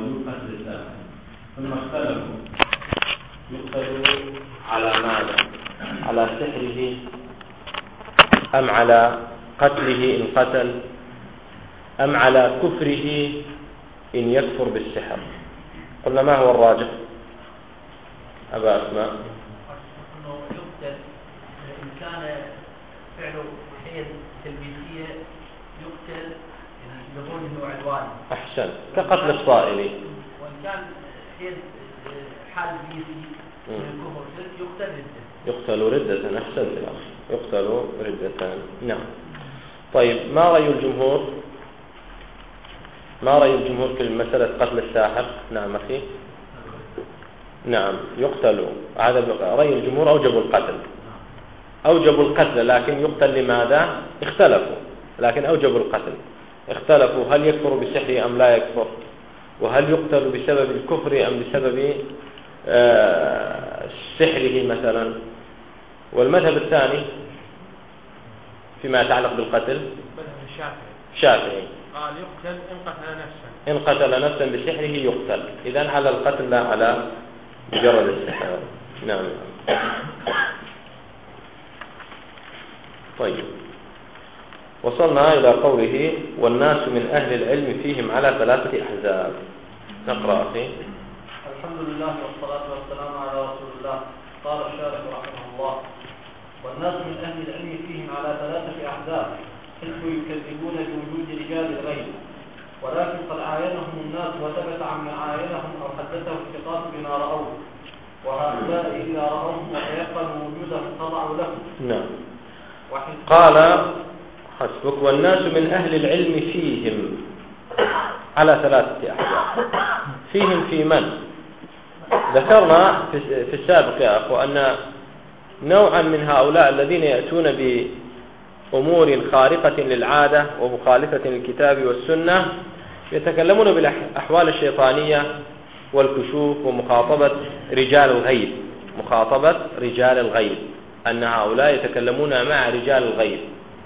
وجوب قتل الساحر، ثم اختلفوا يقتل على ماذا؟ على سحره أم على قتله إن قتل، أم على كفره إن يكفر بالسحر؟ قلنا ما هو الراجح أبا أسماء؟ أنه يقتل إن كان فعله حيل تلبيسية، يقتل بظلمه وعدوانه. أحسن، كقتل الصائل. وإن كان حيل حال بيسي من الكفر يقتل ردة. أحسنت يا أخي، يقتل ردة. نعم. طيب، ما رأي الجمهور؟ ما رأي الجمهور في مسألة قتل الساحر؟ نعم أخي. نعم، يقتل. هذا رأي الجمهور، أوجبوا القتل. أوجبوا القتل، لكن يقتل لماذا؟ اختلفوا، لكن أوجبوا القتل. اختلفوا هل يكفر بسحره أم لا يكفر، وهل يقتل بسبب الكفر أم بسبب سحره مثلا. والمذهب الثاني فيما يتعلق بالقتل الشافعي قال يقتل إن قتل نفسا. إن قتل نفسا بسحره يقتل، إذن على القتل لا على مجرد السحر. نعم. طيب، وصلنا إلى قوله والناس من أهل العلم فيهم على 3 أحزاب. نقرأ أخي. الحمد لله والصلاة والسلام على رسول الله. قال الشارح رحمه الله: والناس من أهل العلم فيهم على 3 أحزاب. حزب يكذبون بوجود رجال الغيب، ولكن قد عاينهم الناس وثبت عمن عاينهم أو حدثه الثقات بما رأوه، وهؤلاء إذا رأوهم وتيقنوا وجودهم خضعوا لهم. نعم. قال حسبك والناس من أهل العلم فيهم على 3 أحزاب. فيهم في من؟ ذكرنا في السابق يا أخو أن نوعا من هؤلاء الذين يأتون بأمور خارقة للعادة ومخالفة للكتاب والسنة يتكلمون بالأحوال الشيطانية والكشوف ومخاطبة رجال الغيب. مخاطبة رجال الغيب، أن هؤلاء يتكلمون مع رجال الغيب.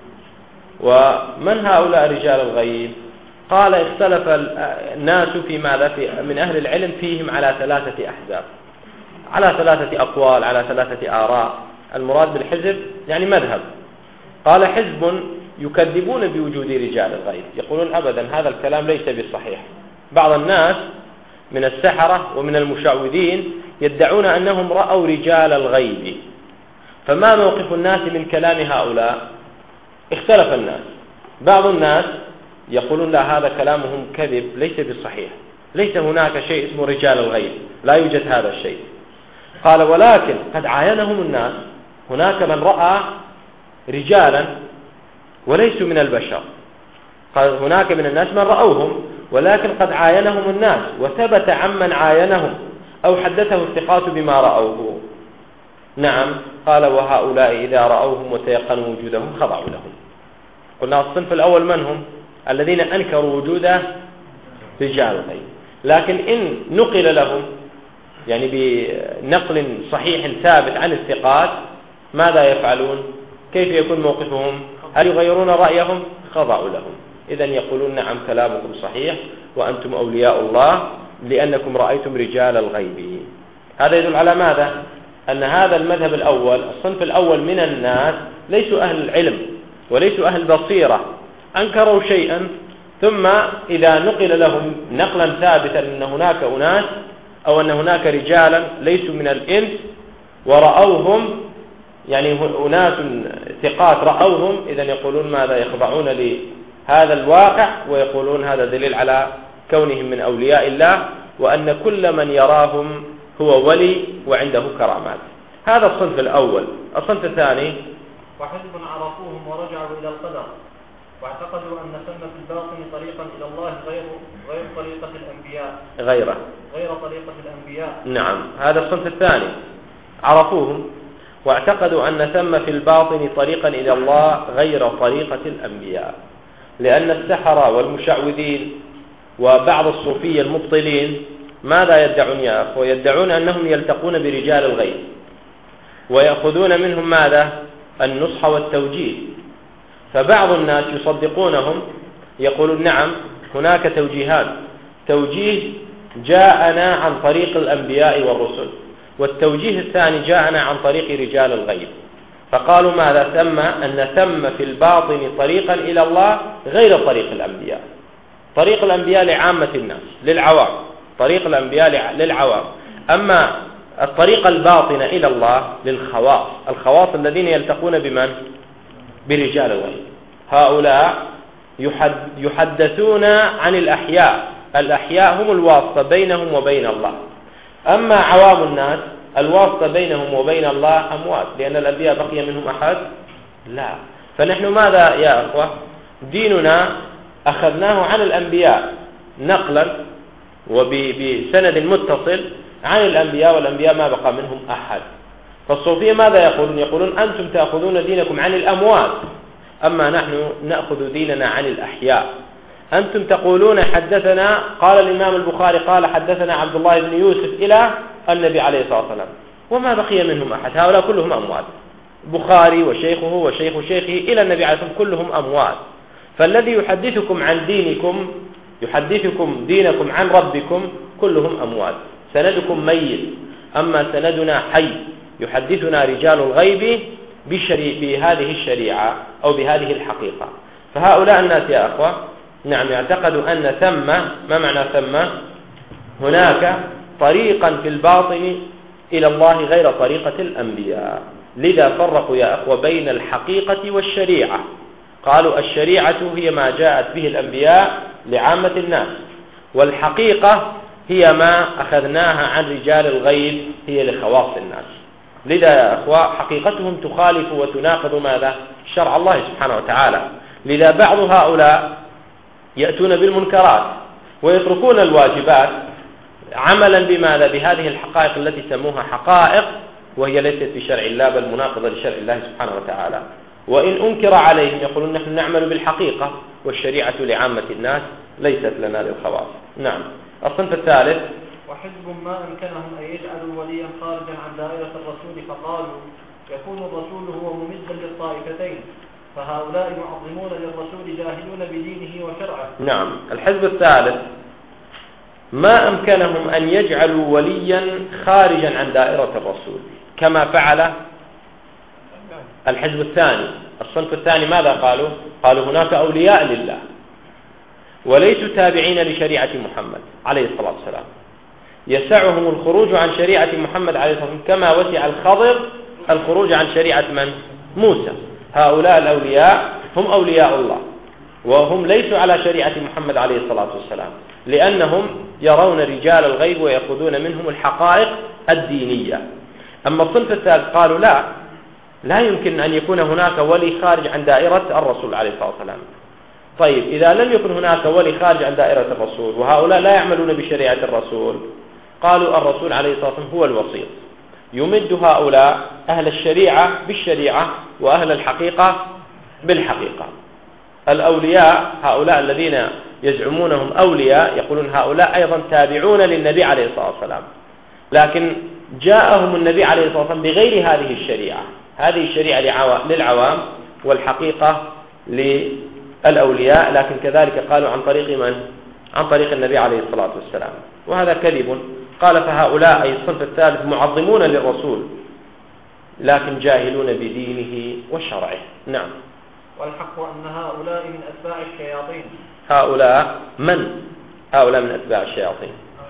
ومن هؤلاء رجال الغيب؟ قال اختلف الناس في ماذا؟ من أهل العلم فيهم على 3 أحزاب، على 3 أقوال، على 3 آراء. المراد بالحزب يعني مذهب. قال حزب يكذبون بوجود رجال الغيب، يقولون أبدا هذا الكلام ليس بالصحيح. بعض الناس من السحرة ومن المشعوذين يدعون أنهم رأوا رجال الغيب، فما موقف الناس من كلام هؤلاء؟ اختلف الناس. بعض الناس يقولون لا، هذا كلامهم كذب ليس بالصحيح، ليس هناك شيء اسمه رجال الغيب، لا يوجد هذا الشيء. قال ولكن قد عاينهم الناس، هناك من رأى رجالا وليسوا من البشر. قال هناك من الناس من رأوهم، ولكن قد عاينهم الناس وثبت عمن عاينهم أو حدثه الثقات بما رأوه. نعم. قال وهؤلاء إذا رأوهم وتيقنوا وجودهم خضعوا لهم. قلنا الصنف الأول من هم؟ الذين أنكروا وجود رجال الغيب، لكن إن نقل لهم يعني بنقل صحيح ثابت عن الثقات ماذا يفعلون؟ كيف يكون موقفهم؟ هل يغيرون رأيهم؟ خضعوا لهم. إذن يقولون نعم كلامكم صحيح وأنتم أولياء الله لأنكم رأيتم رجال الغيب. هذا يدل على ماذا؟ أن هذا المذهب الأول، الصنف الأول من الناس ليسوا أهل العلم وليسوا أهل بصيرة، أنكروا شيئا ثم إذا نقل لهم نقلا ثابتا أن هناك أناس أو أن هناك رجالا ليسوا من الإنس ورأوهم، يعني أناس ثقات رأوهم، إذن يقولون ماذا؟ يخضعون لهذا الواقع ويقولون هذا دليل على كونهم من أولياء الله، وأن كل من يراهم هو ولي وعنده كرامات. هذا الصنف الأول. الصنف الثاني: وحزب عرفوهم ورجعوا إلى القدر، واعتقدوا أن ثم في الباطن طريقا إلى الله غير طريقة الأنبياء. غير طريقة الأنبياء. نعم، هذا الصنف الثاني. عرفوهم واعتقدوا أن ثم في الباطن طريقا إلى الله غير طريقة الأنبياء، لأن السحرة والمشعوذين وبعض الصوفية المبطلين ماذا يدعون يا أخوة؟ يدعون أنهم يلتقون برجال الغيب ويأخذون منهم ماذا؟ النصح والتوجيه. فبعض الناس يصدقونهم، يقولون نعم هناك توجيهات، توجيه جاءنا عن طريق الأنبياء والرسل، والتوجيه الثاني جاءنا عن طريق رجال الغيب. فقالوا ماذا؟ ثم في الباطن طريقا إلى الله غير طريق الأنبياء. طريق الأنبياء لعامة الناس للعوام، طريق الأنبياء للعوام، أما الطريق الباطن إلى الله للخواص، الخواص الذين يلتقون بمن؟ برجال الغيب. هؤلاء يحدثون عن الأحياء، الأحياء هم الواسطة بينهم وبين الله. أما عوام الناس الواسطة بينهم وبين الله أموات، لأن الأنبياء بقي منهم أحد؟ لا. فنحن ماذا يا أخوة؟ ديننا أخذناه عن الأنبياء نقلا وبسند متصل عن الأنبياء، والأنبياء ما بقى منهم أحد. فالصوفية ماذا يقولون؟ يقولون أنتم تأخذون دينكم عن الأموات، أما نحن نأخذ ديننا عن الأحياء. أنتم تقولون حدثنا، قال الإمام البخاري قال حدثنا عبد الله بن يوسف إلى النبي عليه الصلاة والسلام، وما بقي منهم أحد، هؤلاء كلهم أموات. بخاري وشيخه وشيخ شيخه إلى النبي عليه الصلاة والسلام كلهم أموات. فالذي يحدثكم عن دينكم، يحدثكم دينكم عن ربكم، كلهم أموات، سندكم ميت. أما سندنا حي، يحدثنا رجال الغيب بهذه الشريعة أو بهذه الحقيقة. فهؤلاء الناس يا أخوة نعم يعتقدوا أن ثم، ما معنى ثم؟ هناك طريقا في الباطن إلى الله غير طريقة الأنبياء. لذا فرقوا يا أخوة بين الحقيقة والشريعة. قالوا الشريعة هي ما جاءت به الأنبياء لعامة الناس، والحقيقة هي ما أخذناها عن رجال الغيب، هي لخواص الناس. لذا يا أخوة حقيقتهم تخالف وتناقض ماذا؟ شرع الله سبحانه وتعالى. لذا بعض هؤلاء يأتون بالمنكرات ويتركون الواجبات عملا بماذا؟ بهذه الحقائق التي سموها حقائق، وهي ليست بشرع الله بل مناقضة لشرع الله سبحانه وتعالى. وإن أنكر عليهم يقولون نحن نعمل بالحقيقة، والشريعة لعامة الناس ليست لنا للخواص. نعم. الصنف الثالث: وحزب ما أمكنهم أن يجعلوا وليا خارجا عن دائرة الرسول، فقالوا يكون الرسول هو ممدا للطائفتين، فهؤلاء معظمون للرسول جاهلون بدينه وشرعه. نعم. الحزب الثالث: ما أمكنهم أن يجعلوا وليا خارجا عن دائرة الرسول كما فعل الحزب الثاني. الصنف الثاني ماذا قالوا؟ قالوا هناك أولياء لله وليسوا تابعين لشريعة محمد عليه الصلاة والسلام، يسعهم الخروج عن شريعة محمد عليه الصلاة والسلام كما وسع الخضر الخروج عن شريعة من؟ موسى. هؤلاء الأولياء هم أولياء الله، وهم ليسوا على شريعة محمد عليه الصلاة والسلام، لأنهم يرون رجال الغيب ويأخذون منهم الحقائق الدينية. أما الصنف الثالث قالوا لا يمكن أن يكون هناك ولي خارج عن دائرة الرسول عليه الصلاة والسلام. طيب إذا لم يكن هناك ولي خارج عن دائرة الرسول وهؤلاء لا يعملون بشريعة الرسول، قالوا الرسول عليه الصلاة والسلام هو الوسيط، يمد هؤلاء أهل الشريعة بالشريعة وأهل الحقيقة بالحقيقة. الأولياء هؤلاء الذين يزعمونهم أولياء يقولون هؤلاء أيضا تابعون للنبي عليه الصلاة والسلام، لكن جاءهم النبي عليه الصلاة والسلام بغير هذه الشريعة. هذه الشريعة للعوام والحقيقة للأولياء، لكن كذلك قالوا عن طريق من؟ عن طريق النبي عليه الصلاة والسلام، وهذا كذب. قال فهؤلاء أي الصنف الثالث معظمون للرسول لكن جاهلون بدينه وشرعه. نعم. والحق أن هؤلاء من أتباع الشياطين. هؤلاء من؟ هؤلاء من أتباع الشياطين.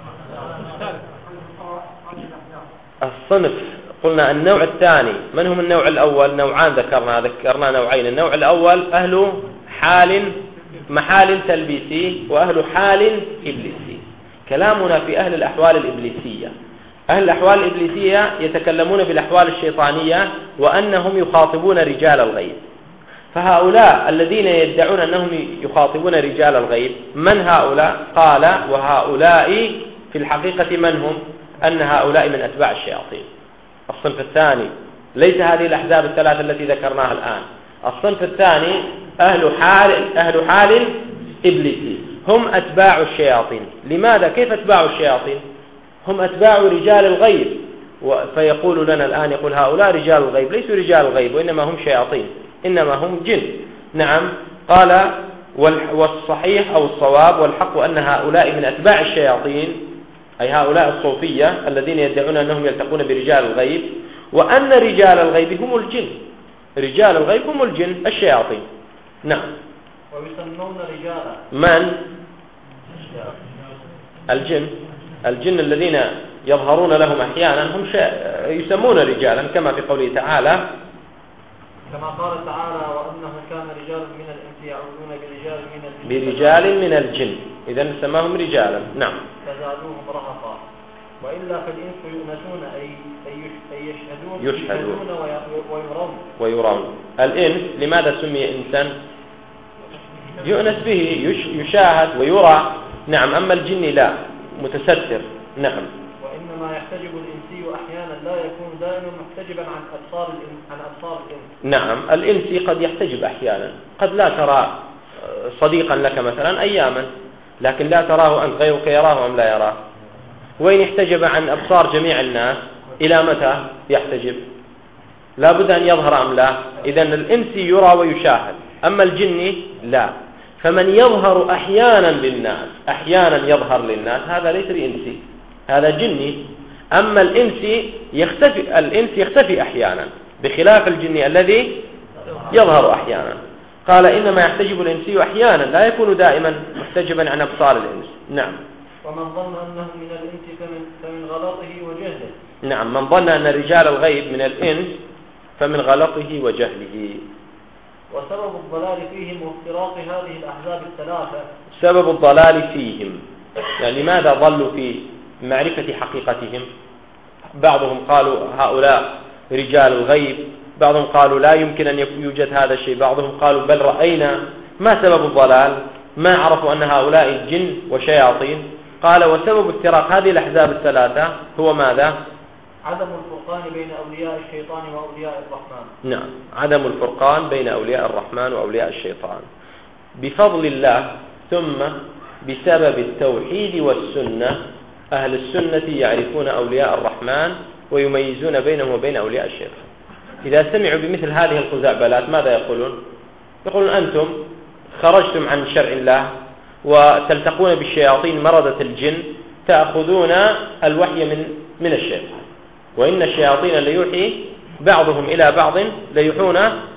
الصنف قلنا النوع الثاني. من هم النوع الأول؟ نوعان ذكرنا نوعين. النوع الأول أهل محال تلبيسي وأهل حال إبليسي. كلامنا في أهل الأحوال الإبليسية. أهل الأحوال الإبليسية يتكلمون بالأحوال الشيطانية وأنهم يخاطبون رجال الغيب. فهؤلاء الذين يدعون أنهم يخاطبون رجال الغيب من هؤلاء؟ قال وهؤلاء في الحقيقة من هم؟ أن هؤلاء من أتباع الشياطين. الصنف الثاني ليس هذه الأحزاب الثلاثة التي ذكرناها الآن. الصنف الثاني أهل حال إبليسي، هم أتباع الشياطين. لماذا؟ كيف أتباع الشياطين؟ هم أتباع رجال الغيب. فيقول لنا الآن يقول هؤلاء رجال الغيب، ليسوا رجال الغيب وإنما هم شياطين، إنما هم جن. نعم. قال والصحيح أو الصواب والحق أن هؤلاء من أتباع الشياطين أي هؤلاء الصوفية الذين يدعون أنهم يلتقون برجال الغيب، وأن رجال الغيب هم الجن. رجال الغيب هم الجن الشياطين. نعم. ويسمون رجالا من؟ الجن الذين يظهرون لهم أحيانا هم يسمون رجالا، كما في قوله تعالى كما قال تعالى وأنه كان رجال من الإنس يعوذون برجال من الجن، إذن سماهم رجالا. نعم. فزادوهم رهقا. وإلا فالإنس يؤنسون أي يشهدون ويرون. الإنس لماذا سمي إنسان؟ يؤنس به، يشاهد ويرى. نعم. أما الجن لا، متستر. نعم. وإنما يحتجب الإنسي أحيانا لا يكون دائما محتجبا عن أبصار الإنس. نعم. الإنسي قد يحتجب أحيانا، قد لا ترى صديقا لك مثلا أياما، لكن لا تراه أنت، غيرك يراه أم لا يراه. وإن احتجب عن أبصار جميع الناس إلى متى يحتجب؟ لا بد أن يظهر أم لا؟ إذن الإنسي يرى ويشاهد، أما الجن لا. فمن يظهر أحيانا للناس، أحيانا يظهر للناس، هذا ليس بإنسي، هذا جني. أما الإنس يختفي أحيانا، بخلاف الجن الذي يظهر أحيانا. قال إنما يحتجب الإنسي أحيانا، لا يكون دائما محتجبا عن أبصار الإنس. نعم. ومن ظن أنه من الإنس فمن غلطه وجهله. نعم. من ظن أن رجال الغيب من الإنس فمن غلطه وجهله. وسبب الضلال فيهم وافتراق هذه الأحزاب الثلاثة. سبب الضلال فيهم، يعني لماذا ضلوا في معرفة حقيقتهم؟ بعضهم قالوا هؤلاء رجال الغيب، بعضهم قالوا لا يمكن أن يوجد هذا الشيء، بعضهم قالوا بل رأينا. ما سبب الضلال؟ ما عرفوا أن هؤلاء جن وشياطين. قال وسبب افتراق هذه الأحزاب الثلاثة هو ماذا؟ عدم الفرقان بين أولياء الشيطان وأولياء الرحمن. نعم. عدم الفرقان بين أولياء الرحمن وأولياء الشيطان. بفضل الله ثم بسبب التوحيد والسنة، أهل السنة يعرفون أولياء الرحمن ويميزون بينهم وبين أولياء الشيطان. إذا سمعوا بمثل هذه الخزعبلات ماذا يقولون؟ يقولون أنتم خرجتم عن شرع الله وتلتقون بالشياطين مردة الجن، تأخذون الوحي من الشيطان، وإن الشياطين ليوحي بعضهم إلى بعض ليوحون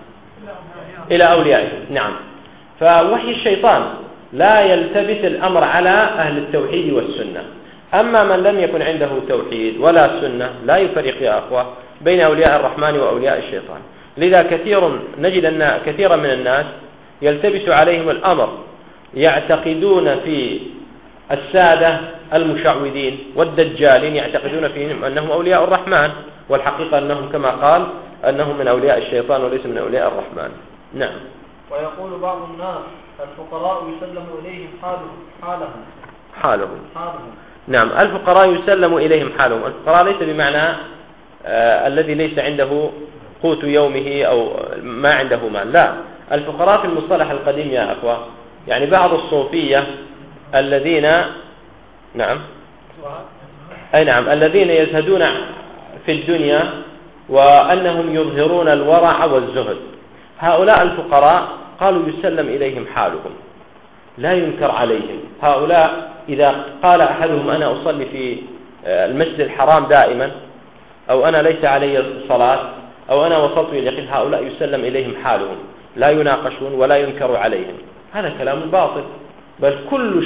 إلى أوليائهم. نعم. فوحي الشيطان لا يلتبس الأمر على أهل التوحيد والسنة. أما من لم يكن عنده توحيد ولا سنة لا يفرق يا أخوة بين أولياء الرحمن وأولياء الشيطان. لذا نجد أن كثيرا من الناس يلتبس عليهم الأمر، يعتقدون في السادة المشعوذين والدجالين يعتقدون فيهم أنهم أولياء الرحمن، والحقيقة أنهم كما قال أنهم من أولياء الشيطان وليس من أولياء الرحمن. نعم. ويقول بعض الناس الفقراء يسلم إليهم حالهم. نعم. الفقراء يسلم إليهم حالهم. الفقراء ليس بمعنى الذي ليس عنده قوت يومه أو ما عنده مال، لا. الفقراء في المصطلح القديم يا أخوة، يعني بعض الصوفية الذين الذين يزهدون في الدنيا وأنهم يظهرون الورع والزهد، هؤلاء الفقراء قالوا يسلم إليهم حالهم، لا ينكر عليهم. هؤلاء إذا قال أحدهم أنا أصلي في المسجد الحرام دائما، أو أنا ليس علي صلاة، أو أنا وصلت إلى اليقين، هؤلاء يسلم إليهم حالهم، لا يناقشون ولا ينكر عليهم. هذا كلام باطل. بل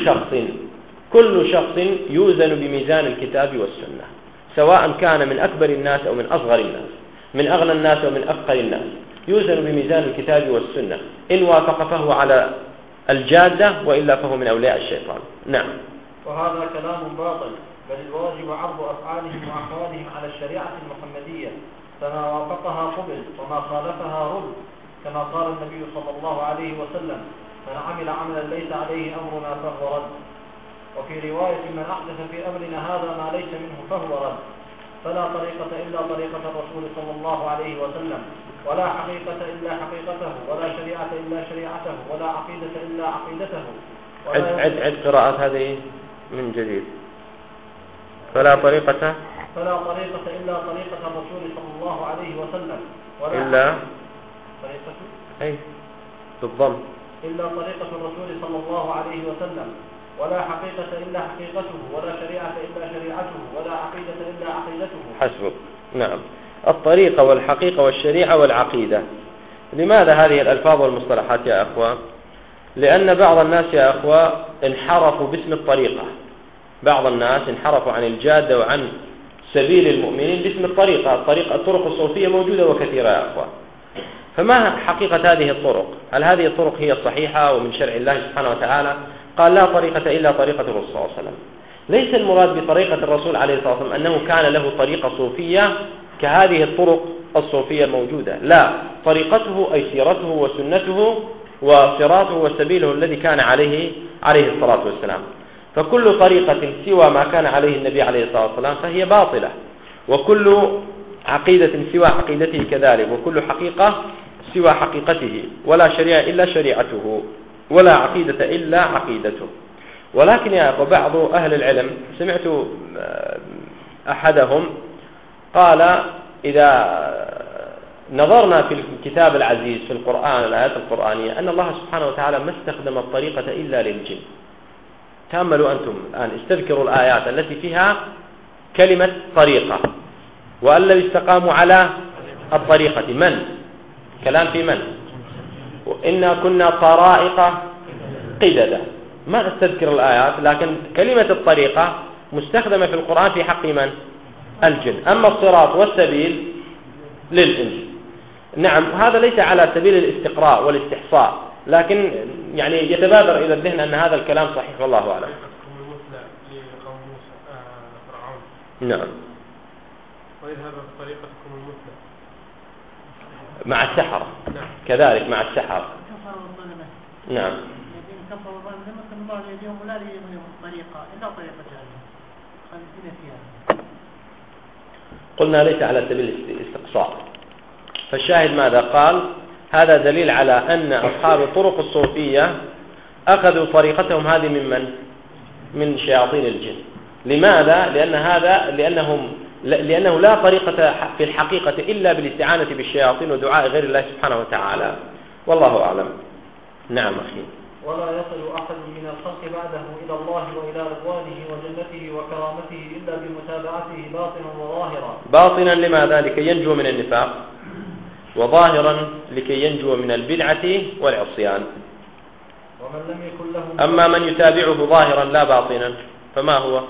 كل شخص يوزن بميزان الكتاب والسنة، سواء كان من أكبر الناس أو من أصغر الناس، من أغنى الناس أو من أفقر الناس، يوزن بميزان الكتاب والسنة. إن وافق فهو على الجادة، وإلا فهو من أولياء الشيطان. نعم. وهذا كلام باطل، بل الواجب عرض أفعالهم وأحوالهم على الشريعة المحمدية، فما وافقها قبل وما خالفها رد، كما قال النبي صلى الله عليه وسلم من عمل عملا ليس عليه أمرنا فهو رد. وفي رواية من أحدث في أمرنا هذا ما ليس منه فهو رد. فلا طريقة إلا طريقة الرسول صلى الله عليه وسلم، ولا حقيقة إلا حقيقته، ولا شريعة إلا شريعته، ولا عقيدة إلا عقيدته. عد قراءات هذه من جديد. فلا طريقة إلا طريقة الرسول صلى الله عليه وسلم، ولا إلا طريقة بالضم إلا طريقة الرسول صلى الله عليه وسلم، ولا حقيقة إلا حقيقته، ولا شريعة إلا شريعته. إلا عقيدته. حسبك. نعم، الطريقة والحقيقة والشريعة والعقيدة. لماذا هذه الألفاظ والمصطلحات يا أخوة؟ لأن بعض الناس يا أخوة انحرفوا باسم الطريقة. بعض الناس انحرفوا عن الجادة وعن سبيل المؤمنين باسم الطريقة. الطرق الصوفية موجودة وكثيرة يا أخوة. فما حقيقة هذه الطرق؟ هل هذه الطرق هي الصحيحة ومن شرع الله سبحانه وتعالى؟ قال لا طريقة إلا طريقة الرسول صلى الله عليه وسلم. ليس المراد بطريقة الرسول عليه الصلاة والسلام أنه كان له طريقة صوفية كهذه الطرق الصوفية الموجودة، لا، طريقته أي سيرته وسنته وصراطه وسبيله الذي كان عليه الصلاة والسلام. فكل طريقة سوى ما كان عليه النبي عليه الصلاة والسلام فهي باطلة، وكل عقيدة سوى عقيدته كذلك، وكل حقيقة سوى حقيقته، ولا شريعة إلا شريعته، ولا عقيدة إلا عقيدته. ولكن يا أخوة بعض أهل العلم سمعت أحدهم قال إذا نظرنا في الكتاب العزيز في القرآن الآيات القرآنية أن الله سبحانه وتعالى ما استخدم الطريقة إلا للجن. تأملوا أنتم الآن، استذكروا الآيات التي فيها كلمة طريقة، والذي استقاموا على الطريقة من؟ كلام في من؟ إنا كنا طرائق قددا. ما استذكر الآيات، لكن كلمة الطريقة مستخدمة في القرآن في حق من؟ الجن. أما الصراط والسبيل للإنس. نعم، هذا ليس على سبيل الاستقراء والاستحصاء، لكن يعني يتبادر إلى الذهن أن هذا الكلام صحيح والله أعلم. نعم. ويذهب بطريقتكم المثلى مع السحرة كذلك، مع السحرة. نعم. كفروا ظلما الله يديهم ولا يديهم الطريقة إلا طريقة جهنم خالدين فيها. قلنا ليس على سبيل الاستقصاء. فالشاهد ماذا قال؟ هذا دليل على أن أصحاب الطرق الصوفية أخذوا طريقتهم هذه من شياطين الجن. لماذا؟ لأنه لا طريقة في الحقيقة إلا بالاستعانة بالشياطين ودعاء غير الله سبحانه وتعالى، والله أعلم. نعم أخي. ولا يصل أحد من الخلق بعده إلى الله وإلى رضوانه وجنته وكرامته إلا بمتابعته باطنا وظاهرا. باطنا لماذا؟ لكي ينجو من النفاق، وظاهرا لكي ينجو من البدعة والعصيان. ومن لم يكن له أما من يتابعه ظاهرا لا باطنا فما هو؟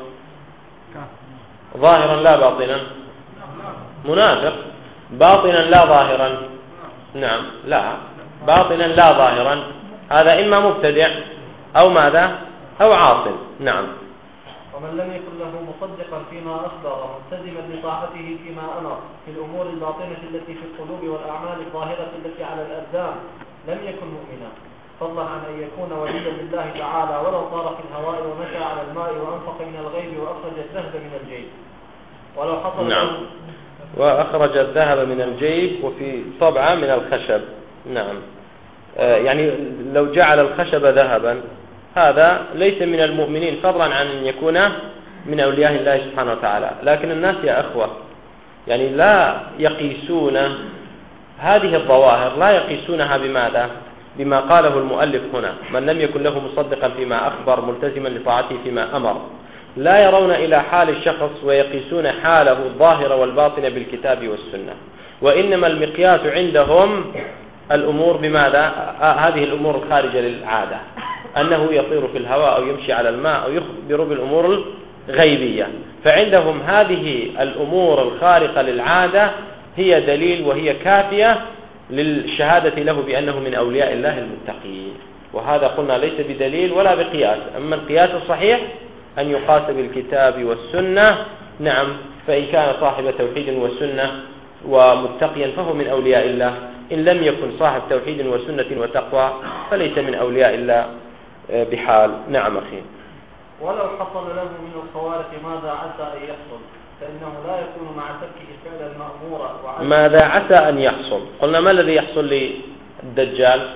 ظاهرا لا باطنا منافق. باطنا لا ظاهرا، نعم، لا، باطنا لا ظاهرا، هذا إما مبتدع أو ماذا؟ أو عاصم. نعم. ومن لم يكن له مصدقا فيما أخبر وملتزما بطاعته فيما أمر في الأمور الباطنة التي في القلوب والأعمال الظاهرة التي على الأبدان لم يكن مؤمنا، فضلا عن أن يكون وليا لله تعالى ولو طار في الهواء ومشى على الماء وأنفق من الغيب وأخرج الذهب من الجيب ولو حصل. نعم. وأخرج الذهب من الجيب وفي طبعة من الخشب. نعم. يعني لو جعل الخشب ذهبا هذا ليس من المؤمنين، فضلا عن أن يكون من أولياء الله سبحانه وتعالى. لكن الناس يا أخوة يعني لا يقيسون هذه الظواهر، لا يقيسونها بماذا؟ بما قاله المؤلف هنا: من لم يكن له مصدقا فيما أخبر ملتزما لطاعته فيما أمر. لا يرون إلى حال الشخص ويقيسون حاله الظاهرة والباطنة بالكتاب والسنة، وإنما المقياس عندهم الأمور بماذا؟ هذه الأمور الخارجة للعادة، أنه يطير في الهواء أو يمشي على الماء أو يخبر بالأمور الغيبية. فعندهم هذه الأمور الخارقة للعادة هي دليل وهي كافية للشهادة له بأنه من أولياء الله المتقين، وهذا قلنا ليس بدليل ولا بقياس. أما القياس الصحيح أن يقاس بالكتاب والسنة. نعم. فإن كان صاحب توحيد وسنة ومتقيا فهو من أولياء الله، إن لم يكن صاحب توحيد وسنة وتقوى فليس من أولياء الله بحال. نعم أخي. ولو حصل له من الخوارق ماذا عسى أن يحصل؟ فإنه لا يكون مع تركه فعلا مأمورا. ماذا عسى أن يحصل؟ قلنا ما الذي يحصل للدجال؟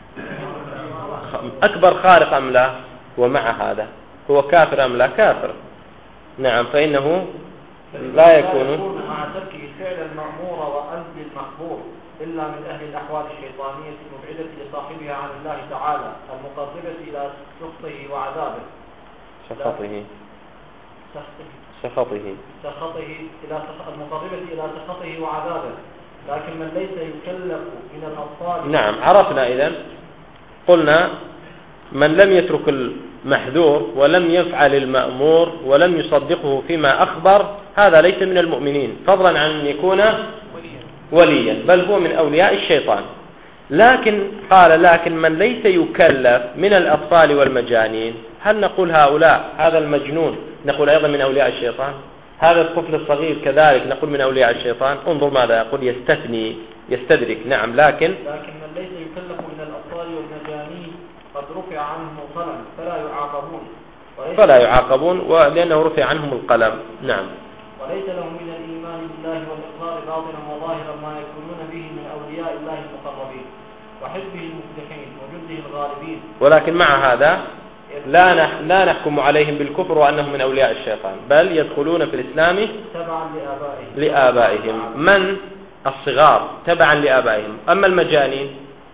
أكبر خارق أم لا؟ ومع هذا هو كافر أم لا؟ كافر. نعم. فإنه لا يكون مع تركه فعلا مأمورا وقلب المحبوب إلا من أهل الأحوال الشيطانية المبعدة لصاحبها عن الله تعالى المقربة إلى سخطه وعذابه. سخطه المقربة إلى سخطه وعذابه، لكن من ليس يكلف من الأطفال. نعم، عرفنا إذن، قلنا من لم يترك المحذور ولم يفعل المأمور ولم يصدقه فيما أخبر هذا ليس من المؤمنين، فضلا عن أن يكون وليا، بل هو من أولياء الشيطان. لكن من ليس يكلف من الأطفال والمجانين، هل نقول هؤلاء هذا المجنون نقول أيضا من أولياء الشيطان؟ هذا الطفل الصغير كذلك نقول من أولياء الشيطان؟ انظر ماذا يقول، يستدرك. نعم، لكن من ليس يكلف من الأطفال والمجانين قد رفع عنهم القلم فلا يعاقبون لأنه رفع عنهم القلم. نعم. وليس لهم من الإيمان بالله والإقرار باطنا وظاهرا ما يكونون به من أولياء الله المقربين وحزبه المفلحين وجنده الغالبين. ولكن مع هذا لا نحكم عليهم بالكفر وأنهم من أولياء الشيطان، بل يدخلون في الإسلام تبعا لآبائهم. من الصغار تبعا لآبائهم. أما المجانين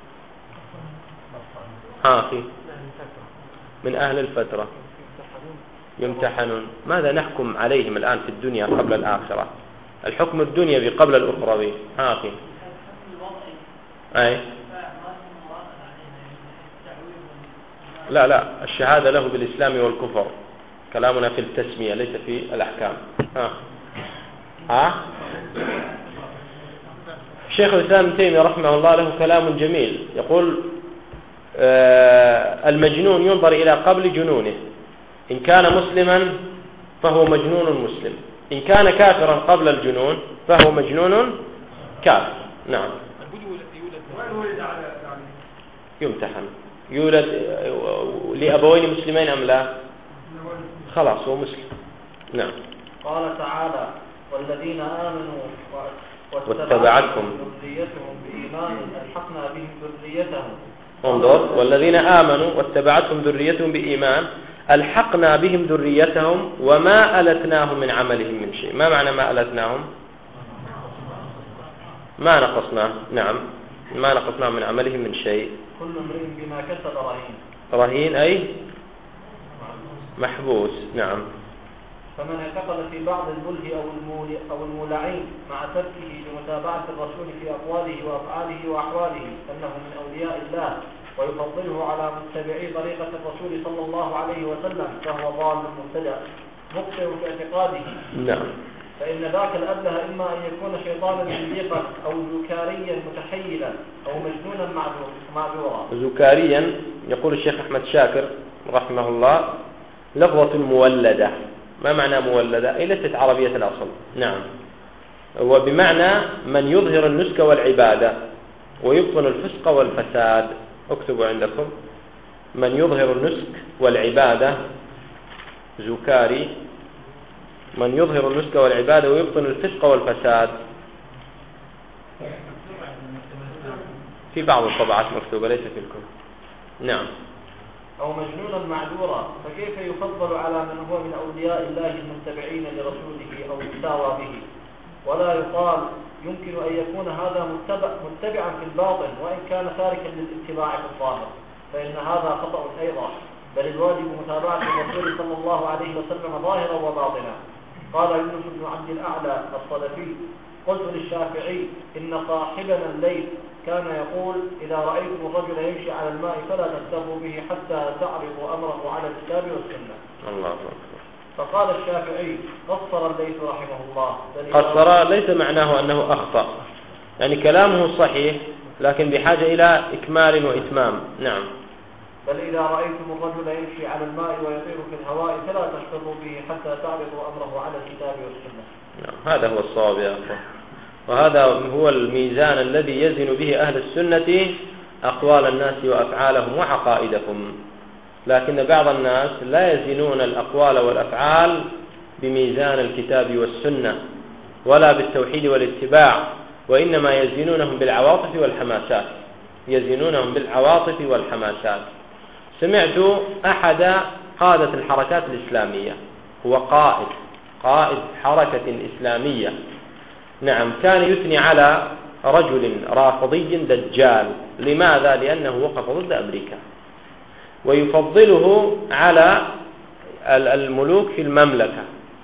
أخي من أهل الفترة يمتحنون. ماذا نحكم عليهم الآن في الدنيا قبل الآخرة؟ الحكم الدنيوي قبل الأخروي. أخي أي لا الشهادة له بالإسلام والكفر، كلامنا في التسمية ليس في الأحكام. شيخ الإسلام ابن تيمية رحمه الله له كلام جميل، يقول المجنون ينظر إلى قبل جنونه، إن كان مسلما فهو مجنون مسلم، إن كان كافرا قبل الجنون فهو مجنون كافر. نعم. يمتحن، يولد لأبوين مسلمين أم لا؟ خلاص هو مسلم. نعم. قال تعالى والذين آمنوا واتبعتهم ذريتهم بإيمان ألحقنا بهم ذريتهم. انظر، والذين آمنوا واتبعتهم ذريتهم بإيمان ألحقنا بهم ذريتهم وما ألتناهم من عملهم من شيء. ما معنى ما ألتناهم؟ ما نقصنا. نعم، ما نقصنا من عملهم من شيء. كل امرئ بما كسب رهين. رهين أي محبوس. نعم. فمن اعتقد في بعض البله أو المولعين مع تركه لمتابعة الرسول في أقواله وأفعاله وأحواله أنه من أولياء الله ويفضله على متبعي طريقة الرسول صلى الله عليه وسلم فهو ضال مبتدع مخطئ في اعتقاده. نعم. فإن ذاك الأبله إما أن يكون شيطانا زنديقا أو زكاريا متحيلا أو مجنونا معذورا. زكاريا يقول الشيخ أحمد شاكر رحمه الله لفظة مولدة. ما معنى مولدة؟ أي ليست عربية الأصل. نعم. وبمعنى من يظهر النسك والعبادة ويبطن الفسق والفساد. اكتبوا عندكم من يظهر النسك والعبادة زكاري، من يظهر النسك والعبادة ويبطن الفسق والفساد. في بعض الطبعات مكتوبة ليس في الكل. نعم. أو مجنونا معذورا، فكيف يفضل على من هو من أولياء الله المتبعين لرسوله أو يساوى به؟ ولا يقال يمكن أن يكون هذا متبعا في الباطن وإن كان تاركا للاتباع في الظاهر، فإن هذا خطأ أيضا، بل الواجب متابعة الرسول صلى الله عليه وسلم ظاهرا وباطنا. قال يونس بن عبد الأعلى الصدفي قلت للشافعي إن صاحبنا الليث كان يقول إذا رأيتم الرجل يمشي على الماء فلا تغتروا به حتى تعرضوا أمره على الكتاب والسنة. الله أكبر. فقال الشافعي قصر الليث رحمه الله. قصر ليس معناه أنه أخطأ، يعني كلامه صحيح لكن بحاجة إلى إكمال وإتمام. نعم. بل إذا رأيتم الرجل يمشي على الماء ويطير في الهواء فلا تغتروا به حتى تعرضوا أمره على الكتاب والسنة. نعم، هذا هو الصواب يا أخوة، وهذا هو الميزان الذي يزن به أهل السنة أقوال الناس وأفعالهم وعقائدهم. لكن بعض الناس لا يزنون الأقوال والأفعال بميزان الكتاب والسنة ولا بالتوحيد والاتباع، وإنما يزنونهم بالعواطف والحماسات. يزنونهم بالعواطف والحماسات. سمعت أحد قادة الحركات الإسلامية، هو قائد حركة إسلامية، نعم، كان يثني على رجل رافضي دجال. لماذا؟ لأنه وقف ضد أمريكا، ويفضله على الملوك في المملكة،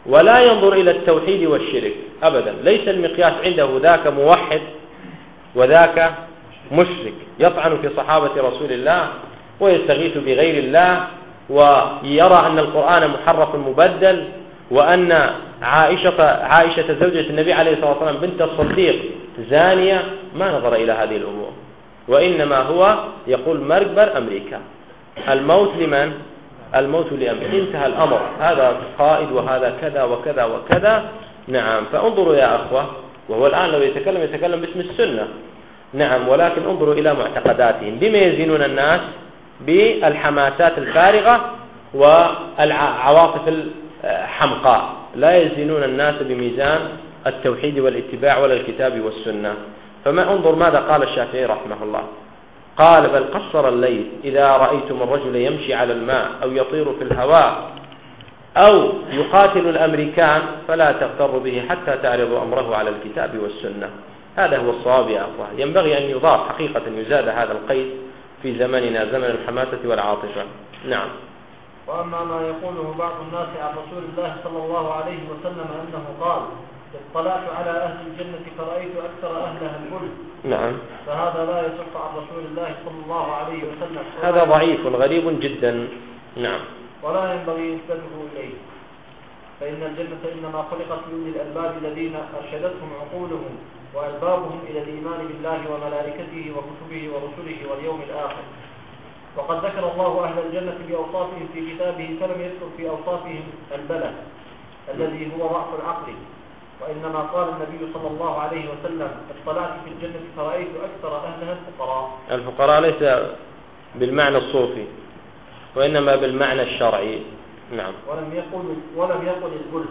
ولا ينظر إلى التوحيد والشرك أبدا. ليس المقياس عنده ذاك موحد وذاك مشرك يطعن في صحابة رسول الله ويستغيث بغير الله ويرى أن القرآن محرف مبدل وأن عائشة زوجة النبي عليه الصلاة والسلام بنت الصديق زانية. ما نظر إلى هذه الأمور، وإنما هو يقول مركبر أمريكا، الموت لمن؟ الموت لأمريكا، انتهى الأمر، هذا قائد وهذا كذا وكذا وكذا. نعم. فانظروا يا أخوة، وهو الآن لو يتكلم باسم السنة. نعم. ولكن انظروا إلى معتقداتهم. بما يزينون الناس؟ بالحماسات الفارغة والعواطف الحمقاء. لا يزينون الناس بميزان التوحيد والاتباع ولا الكتاب والسنة. فما انظر ماذا قال الشافعي رحمه الله، قال: بل قصر الليل إذا رأيتم الرجل يمشي على الماء أو يطير في الهواء أو يقاتل الأمريكان فلا تغتروا به حتى تعرضوا أمره على الكتاب والسنة. هذا هو الصواب يا أخوة. ينبغي أن يضاف حقيقة، يزاد هذا القيد في زمننا، زمن الحماسة والعاطفة. نعم. وأما ما يقوله بعض الناس عن رسول الله صلى الله عليه وسلم أنه قال: اطلعت على أهل الجنة فرأيت أكثر أهلها الغل. نعم. فهذا لا يصح عن رسول الله صلى الله عليه وسلم، هذا ضعيف غريب جدا. نعم. ولا ينبغي نسبته إليه، فإن الجنة إنما خلقت لأولي الألباب الذين أرشدتهم عقولهم وألبابهم إلى الإيمان بالله وملائكته وكتبه ورسله واليوم الآخر. وقد ذكر الله أهل الجنة بأوصافهم في كتابه، فلم يذكر في أوصافهم البلى الذي هو ضعف العقل، وإنما قال النبي صلى الله عليه وسلم: اطلعت في الجنة فرأيت أكثر أهلها الفقراء. الفقراء ليس بالمعنى الصوفي، وإنما بالمعنى الشرعي. نعم. ولم يقل الغل.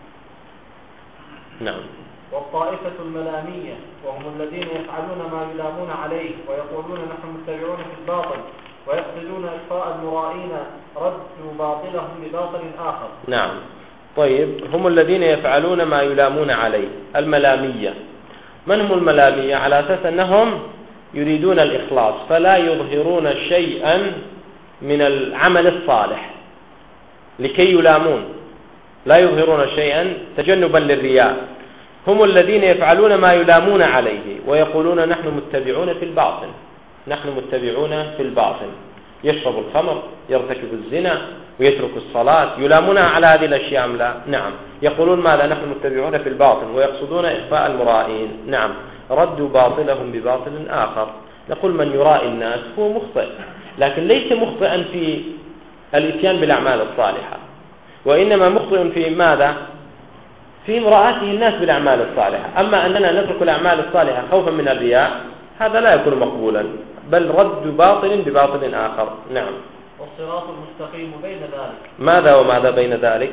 نعم. والطائفة الملامية وهم الذين يفعلون ما يلامون عليه ويقولون نحن متبعون في الباطل ويقصدون إخفاء المرائين ردوا باطلهم بباطل آخر. نعم. طيب، هم الذين يفعلون ما يلامون عليه، الملامية. من هم الملامية؟ على أساس أنهم يريدون الإخلاص فلا يظهرون شيئا من العمل الصالح لكي يلامون، لا يظهرون شيئا تجنبا للرياء. هم الذين يفعلون ما يلامون عليه ويقولون نحن متبعون في الباطل، نحن متبعون في الباطل، يشرب الخمر، يرتكب الزنا ويترك الصلاة، يلامون على هذه الأشياء أم لا؟ نعم. يقولون ماذا؟ نحن متبعون في الباطل ويقصدون إخفاء المرائين. نعم. ردوا باطلهم بباطل آخر. نقول من يرائي الناس هو مخطئ، لكن ليس مخطئا في الاتيان بالأعمال الصالحة، وإنما مخطئ في ماذا؟ في مراءته الناس بالأعمال الصالحة. أما أننا نترك الأعمال الصالحة خوفا من الرياء هذا لا يكون مقبولا، بل رد باطل بباطل آخر. نعم. والصراط المستقيم بين ذلك. ماذا وماذا بين ذلك؟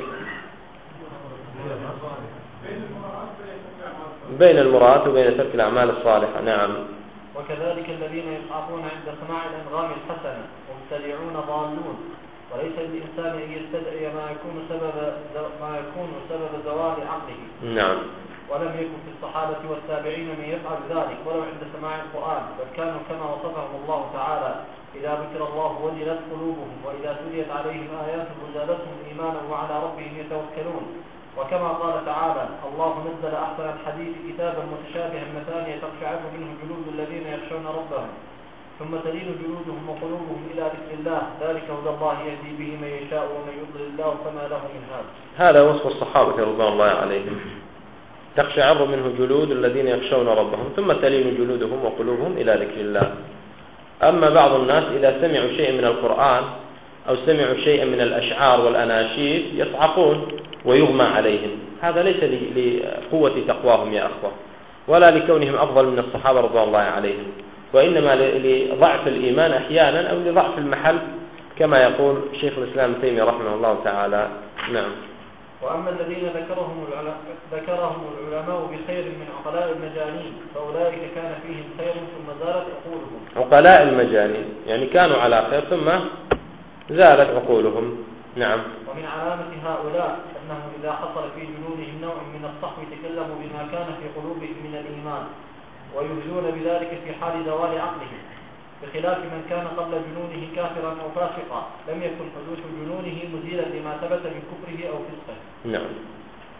بين المراد وبين ترك الأعمال الصالحة. نعم. وكذلك الذين يصعقون عند سماع الأنغام الحسنة مبتدعون ضالون، وليس للإنسان أن يستدعي ما يكون سبب زوال عقله. نعم. ولم يكن في الصحابة والتابعين من يفعل ذلك ولو عند سماع القرآن، بل كانوا كما وصفهم الله تعالى: إذا ذكر الله وجلت قلوبهم وإذا تليت عليهم آياته زادتهم إيمانا وعلى ربهم يتوكلون. وكما قال تعالى: الله نزل أحسن الحديث كتابا متشابها مثانية تقشعر منه جلود الذين يخشون ربهم ثم تلين جلودهم وقلوبهم إلى ذكر الله، ذلك هدى الله يهدي به من يشاء ومن يضلل الله فما له من هاد. هذا وصف الصحابة رضوان الله عليهم، تقشعر منه جلود الذين يخشون ربهم ثم تلين جلودهم وقلوبهم إلى ذكر الله. أما بعض الناس إذا سمعوا شيئا من القرآن أو سمعوا شيئا من الأشعار والأناشيد يصعقون ويغمى عليهم. هذا ليس لقوة تقواهم يا أخوة، ولا لكونهم أفضل من الصحابة رضوان الله عليهم، وإنما لضعف الإيمان أحيانا أو لضعف المحل كما يقول شيخ الإسلام ابن تيمية رحمه الله تعالى. نعم. وأما الذين ذكرهم العلماء بخير من عقلاء المجانين فأولئك كان فيهم خير ثم زالت عقولهم. عقلاء المجانين يعني كانوا على خير ثم زالت عقولهم. نعم. ومن علامة هؤلاء أنهم إذا حصل في جنودهم نوع من الصحو تكلموا بما كان في قلوبهم من الإيمان ويهزون بذلك في حال زوال عقلهم، بخلاف من كان قبل جنونه كافرا أو فاسقا لم يكن حدوث جنونه مزيلا لما ثبت من كفره أو فسقه. نعم.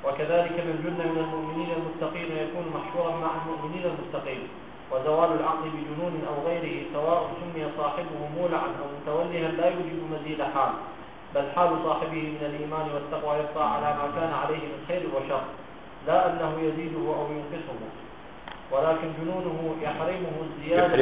وكذلك من جن من المؤمنين المتقين يكون محشورا مع المؤمنين المتقين. وزوال العقل بجنون أو غيره سواء سمي صاحبه مولعا أو متولها لا يوجب مزيد حال، بل حال صاحبه من الإيمان والتقوى يبقى على ما كان عليه من خير وشر، لا أنه يزيده أو ينقصه، ولكن جنونه يحرمه الزيادة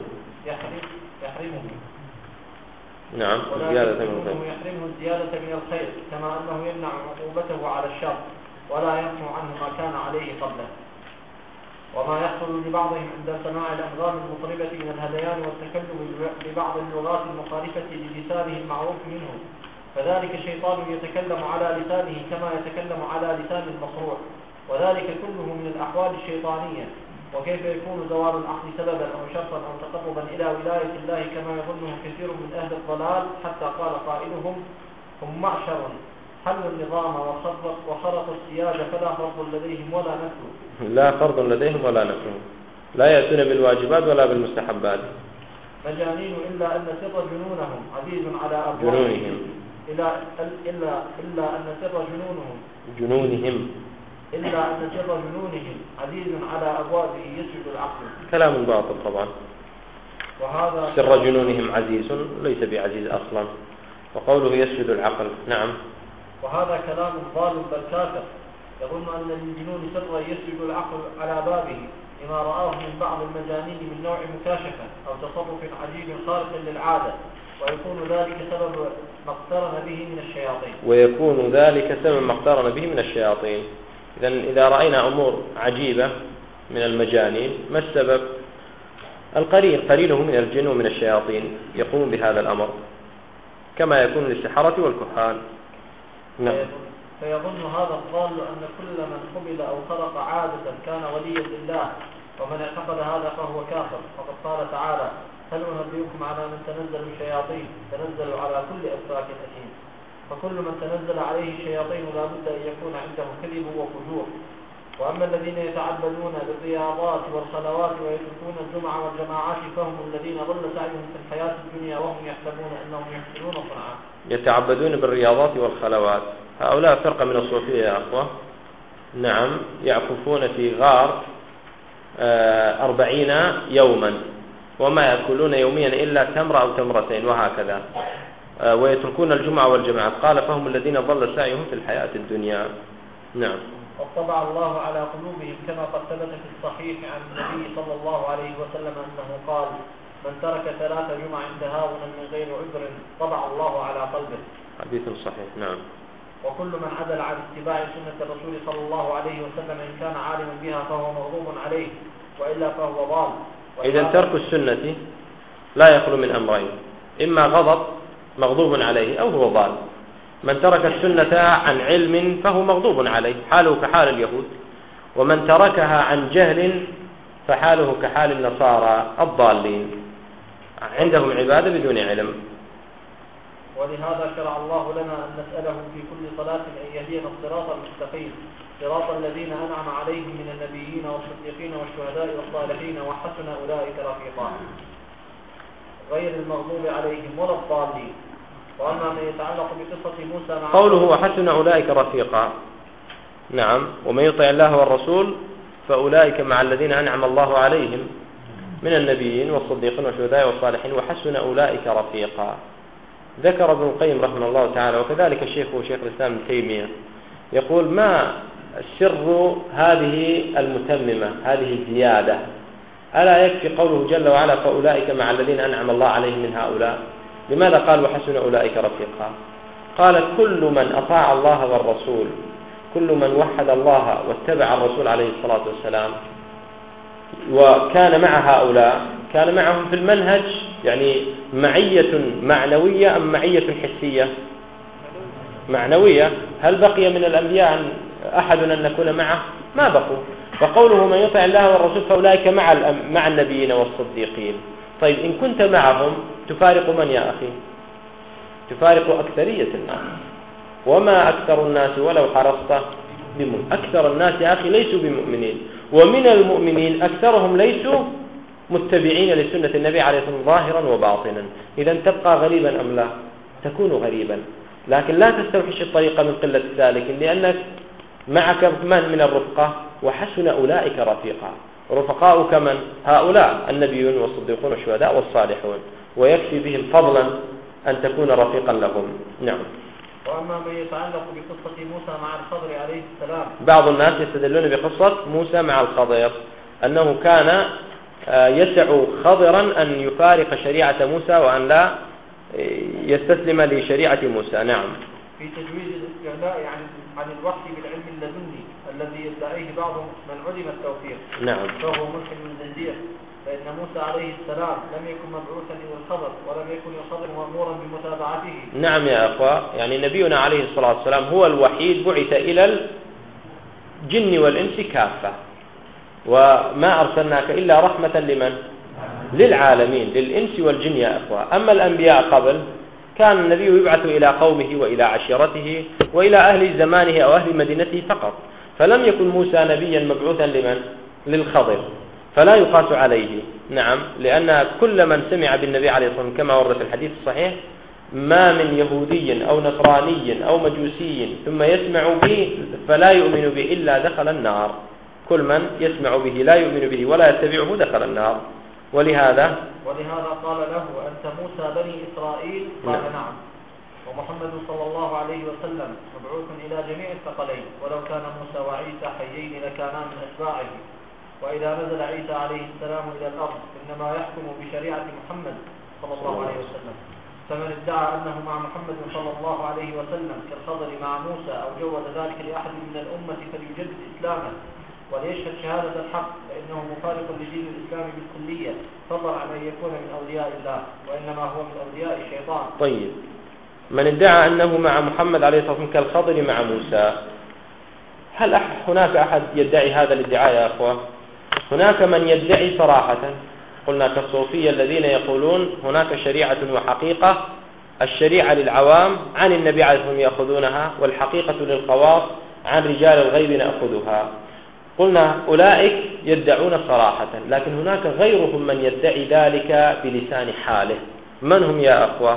يحرمه نعم يحرمه الزيادة من الخير، كما أنه يمنع عقوبته على الشر ولا يمنع عنه ما كان عليه قبله. وما يحصل لبعضهم عند سماع الأنغام المطربة من الهذيان والتكلم ببعض اللغات المخالفة للسانه المعروف منه، فذلك شيطان يتكلم على لسانه كما يتكلم على لسان المصروع، وذلك كله من الأحوال الشيطانية. وكيف يكون زوال العقل سببا أو شرطا أو تقربا إلى ولاية الله كما يظنه كثير من أهل الضلال، حتى قال قائلهم: هم معشر حلوا النظام وخرقوا السيادة فلا فرض لديهم ولا نفل. لا فرض لديهم ولا نفل، لا يأتون بالواجبات ولا بالمستحبات. مجانين إلا أن سر جنونهم عزيز على أبوابهم إلا أن سر جنونهم عزيز على أبوابه يسجد العقل. كلام باطل طبعا. وهذا سر جنونهم عزيز ليس بعزيز أصلا، وقوله يسجد العقل. نعم. وهذا كلام ضال بل كافر، يظن أن للجنون سرا يسجد العقل على بابه لما رآه من بعض المجانين من نوع مكاشفة أو تصرف عجيب خارق للعادة، ويكون ذلك سبب ما اقترن به من الشياطين. إذا رأينا أمور عجيبة من المجانين، ما السبب؟ قرينه من الجن ومن الشياطين يقوم بهذا الأمر، كما يكون للسحرة والكهان. نعم. فيظن هذا الضال أن كل من قبل أو خرق عادة كان وليا لله، ومن اعتقد هذا فهو كافر. وقد قال تعالى: هل أنبئكم على من تنزل الشياطين؟ تنزل على كل أفاك أثيم. فكل من تنزل عليه الشياطين لا بد أن يكون عنده كذب وفجور. وأما الذين يتعبدون بالرياضات والخلوات ويتركون الجمعة والجماعات فهم الذين ضل سعيهم في الحياة الدنيا وهم يحسبون أنهم يحسنون صنعا. يتعبدون بالرياضات والخلوات، هؤلاء فرقة من الصوفية يا أخوة. نعم، يعكفون في غار 40 يوما، وما يأكلون يوميا إلا تمرة أو تمرتين وهكذا، ويتركون الجمعة والجماعة. قال: فهم الذين ضل سعيهم في الحياة الدنيا. نعم. وطبع الله على قلوبهم كما قد ثبت في الصحيح عن النبي صلى الله عليه وسلم أنه قال: من ترك 3 جمع تهاونا من غير عذر طبع الله على قلبه. حديث صحيح. نعم. وكل من عدل عن اتباع سنة الرسول صلى الله عليه وسلم إن كان عالما بها فهو مغضوب عليه، وإلا فهو ضال. إذا ترك السنة لا يخلو من أمرين: إما غضب مغضوب عليه أو هو ضال. من ترك السنة عن علم فهو مغضوب عليه، حاله كحال اليهود. ومن تركها عن جهل فحاله كحال النصارى الضالين، عندهم عبادة بدون علم. ولهذا شرع الله لنا أن نسأله في كل صلاة أن يهدينا الصراط المستقيم، صراط الذين أنعم عليهم من النبيين والصديقين والشهداء والصالحين وحسن أولئك رفيقا، غير المغضوب عليهم ولا الضالين. وأما ما يتعلق بقصة موسى مع قوله وحسن أولئك رفيقا، نعم، ومن يطع الله والرسول فأولئك مع الذين أنعم الله عليهم من النبيين والصديقين والشهداء والصالحين وحسن أولئك رفيقا. ذكر ابن القيم رحمه الله تعالى، وكذلك شيخ الإسلام ابن تيمية، يقول: ما سر هذه المتممة، هذه الزيادة؟ ألا يكفي قوله جل وعلا: فأولئك مع الذين أنعم الله عليهم من هؤلاء؟ لماذا قال وحسن أولئك رفيقا؟ قال: كل من أطاع الله والرسول، كل من وحد الله واتبع الرسول عليه الصلاة والسلام وكان مع هؤلاء، كان معهم في المنهج، يعني معية معنوية أم معية حسية؟ معنوية. هل بقي من الأنبياء أحد أن نكون معه؟ ما بقوا. فقوله من يطع الله والرسول فأولئك مع النبيين والصديقين. طيب، إن كنت معهم تفارق من يا أخي؟ تفارق أكثرية الناس. وما أكثر الناس ولو حرصت بمؤمن. أكثر الناس يا أخي ليسوا بمؤمنين، ومن المؤمنين أكثرهم ليسوا متبعين لسنة النبي عليه الصلاة والسلام ظاهرا وباطنا. إذا تبقى غريبا أم لا؟ تكون غريبا، لكن لا تستوحش الطريقة من قلة ذلك، لأنك معك من الرفقة، وحسن أولئك رفيقا. رفقاؤك من؟ هؤلاء النبيون والصديقون والشهداء والصالحون، ويكفي بهم فضلا أن تكون رفيقا لهم. نعم. وأما ما يتعلق بقصة موسى مع الخضر عليه السلام، بعض الناس يستدلون بقصة موسى مع الخضر أنه كان يسع خضرا أن يفارق شريعة موسى وأن لا يستسلم لشريعة موسى. نعم. في تجويز الاستغناء عن الوحي بالعلم اللدني الذي يدعيه بعض من علم التوفيق، نعم، فهو ملحد زنديق، فإن موسى عليه السلام لم يكن مبعوثا إلى الخضر، ولم يكن الخضر مأمورا بمتابعته. نعم يا أخوة، يعني نبينا عليه الصلاة والسلام هو الوحيد بعث إلى الجن والإنس كافة، وما أرسلناك إلا رحمة لمن؟ للعالمين، للإنس والجن يا أخوة. أما الأنبياء قبل كان النبي يبعث إلى قومه وإلى عشيرته وإلى أهل زمانه أو أهل مدينته فقط، فلم يكن موسى نبيا مبعوثا لمن؟ للخضر، فلا يقاس عليه. نعم، لأن كل من سمع بالنبي عليه الصلاة والسلام كما ورد في الحديث الصحيح: ما من يهودي أو نصراني أو مجوسي ثم يسمع به فلا يؤمن به إلا دخل النار. كل من يسمع به لا يؤمن به ولا يتبعه دخل النار. ولهذا قال له: أنت موسى بني إسرائيل؟ قال نعم. ومحمد صلى الله عليه وسلم مبعوث إلى جميع الثقلين، ولو كان موسى وعيسى حيين لكانا من أتباعه. وإذا نزل عيسى عليه السلام إلى الأرض إنما يحكم بشريعة محمد صلى الله عليه وسلم. فمن ادعى أنه مع محمد صلى الله عليه وسلم كالخضر مع موسى أو جوز ذلك لأحد من الأمة فليجدد إسلامه وليشهد شهادة الحق، فإنه مفارق لدين الإسلام بالكلية، فضلا عن أن يكون من أولياء الله، وإنما هو من أولياء الشيطان. طيب، من ادعى أنه مع محمد عليه الصلاة والسلام كالخضر مع موسى، هل هناك أحد يدعي هذا الادعاء يا أخوة؟ هناك من يدعي صراحة، قلنا كالصوفية الذين يقولون هناك شريعة وحقيقة، الشريعة للعوام عن النبي عليه الصلاة والسلام يأخذونها، والحقيقة للخواص عن رجال الغيب نأخذها. قلنا أولئك يدعون صراحة، لكن هناك غيرهم من يدعي ذلك بلسان حاله. من هم يا أخوة؟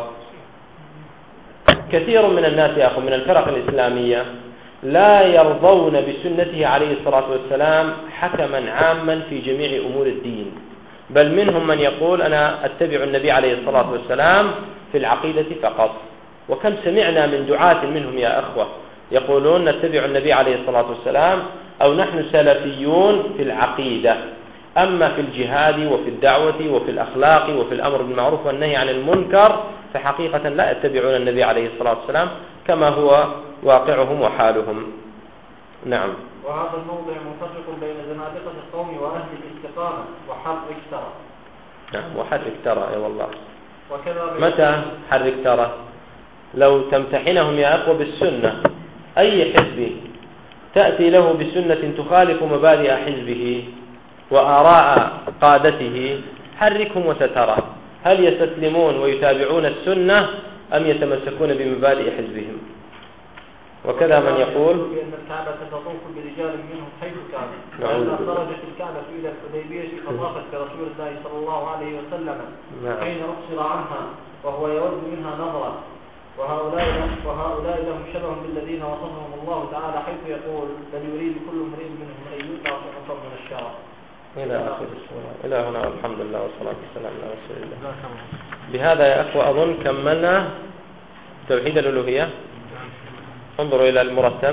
كثير من الناس يا أخوة من الفرق الإسلامية لا يرضون بسنته عليه الصلاة والسلام حكما عاما في جميع أمور الدين، بل منهم من يقول أنا أتبع النبي عليه الصلاة والسلام في العقيدة فقط. وكم سمعنا من دعاة منهم يا أخوة يقولون نتبع النبي عليه الصلاة والسلام، أو نحن سلفيون في العقيدة، أما في الجهاد وفي الدعوة وفي الأخلاق وفي الأمر بالمعروف والنهي عن المنكر فحقيقة لا يتبعون النبي عليه الصلاة والسلام كما هو واقعهم وحالهم. نعم. وهذا الموضع مفرق بين زنادقة القوم وأهل الاستقامة وحرك ترى. نعم، وحرك ترى أي والله. متى حرك ترى؟ لو تمتحنهم يا أخوة بالسنة، أي حزب تأتي له بسنة تخالف مبادئ حزبه وآراء قادته حركهم وسترى هل يستسلمون ويتابعون السنة أم يتمسكون بمبادئ حزبهم. وكذا من يقول بأن الكعبة تطوف برجال منهم حيث كانت، وإذا خرجت الكعبة إلى الحديبية فطافت برسول الله صلى الله عليه وسلم حين أقصر عنها وهو يود منها نظرا. وهؤلاء لهم شبه بالذين وصفهم الله تعالى حيث يقول: بل يريد كل امرئ منهم أن يؤتى صحفا من الشرف. إلى آخر السورة. إلى هنا والحمد لله والصلاة والسلام على رسول الله. بهذا يا أخوة أظن كملنا توحيد الألوهية. انظروا إلى المرتب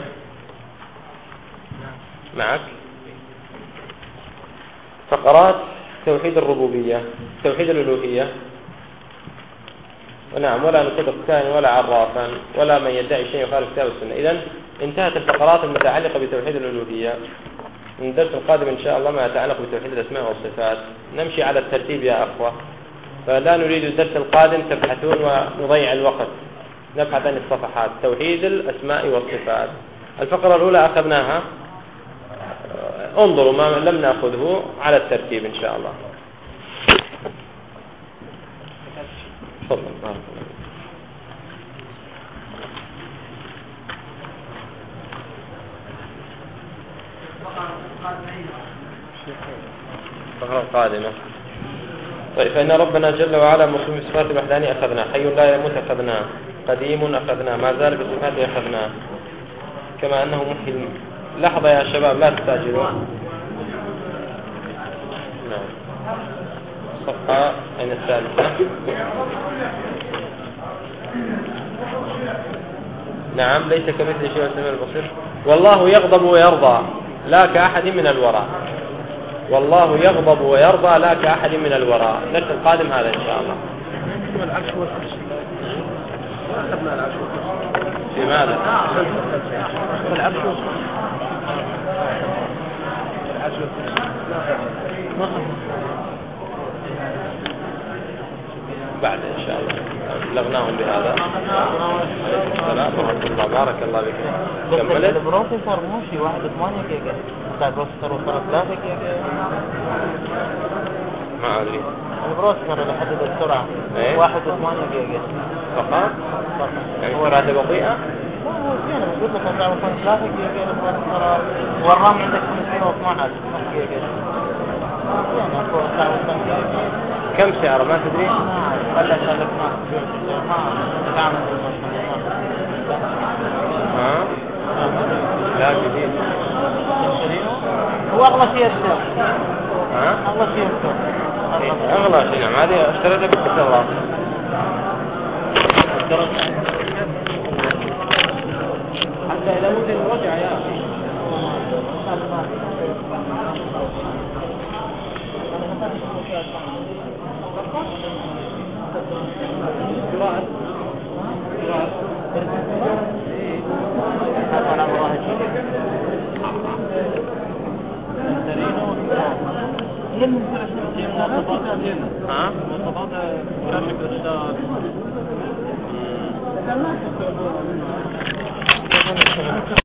معك فقرات توحيد الربوبية، توحيد الألوهية. ونعم، ولا نصدق كائن ولا عرافا ولا من يدعي شيء يخالف كتاب السنة. إذن انتهت الفقرات المتعلقة بتوحيد الألوهية. من الدرس القادم إن شاء الله ما يتعلق بتوحيد الأسماء والصفات. نمشي على الترتيب يا أخوة، فلا نريد الدرس القادم تبحثون ونضيع الوقت، نبحث عن الصفحات. توحيد الأسماء والصفات الفقرة الأولى أخذناها، انظروا ما لم نأخذه على الترتيب إن شاء الله. تفضل. الفقرة القادمة. طيب، فإن ربنا جل وعلا مقيم بصفات الوحدانية أخذناه، حي لا يموت أخذناه، قديم أخذناه، ما زال بصفاته أخذناه، كما أنه محيي لحظة يا شباب لا تستعجلوا. نعم الصفحة أين الثالثة؟ نعم ليس كمثل شيء السميع البصير. والله يغضب ويرضى لا كأحد من الوراء. والله يغضب ويرضى لا كأحد من الوراء. الدرس القادم هذا إن شاء الله. في ماذا؟ بعد إن شاء الله بلغناهم بهذا. السلام ورحمة الله. بارك الله بك. كملت. البروسيسور مو شيء 1.8 جيجا. البروسيسور وصل 3 جيجا. ما أدري. البروسيسور اللي حدد السرعة 1.8 جيجا فقط. يعني سرعة بطيئة. يعني بقول لك أنت وصل 3 جيجا البروسيسور والرام عندك 512 جيجا. يعني أقول وصل جيجا. كم سعره ما تدري؟ ولا شغلتنا تعمل لا جديد. هو أغلى شيء السعر. أغلى شيء السعر. أغلى شيء. نعم هذه اشتريتها بالكسرات. حتى إذا ممكن رجع يا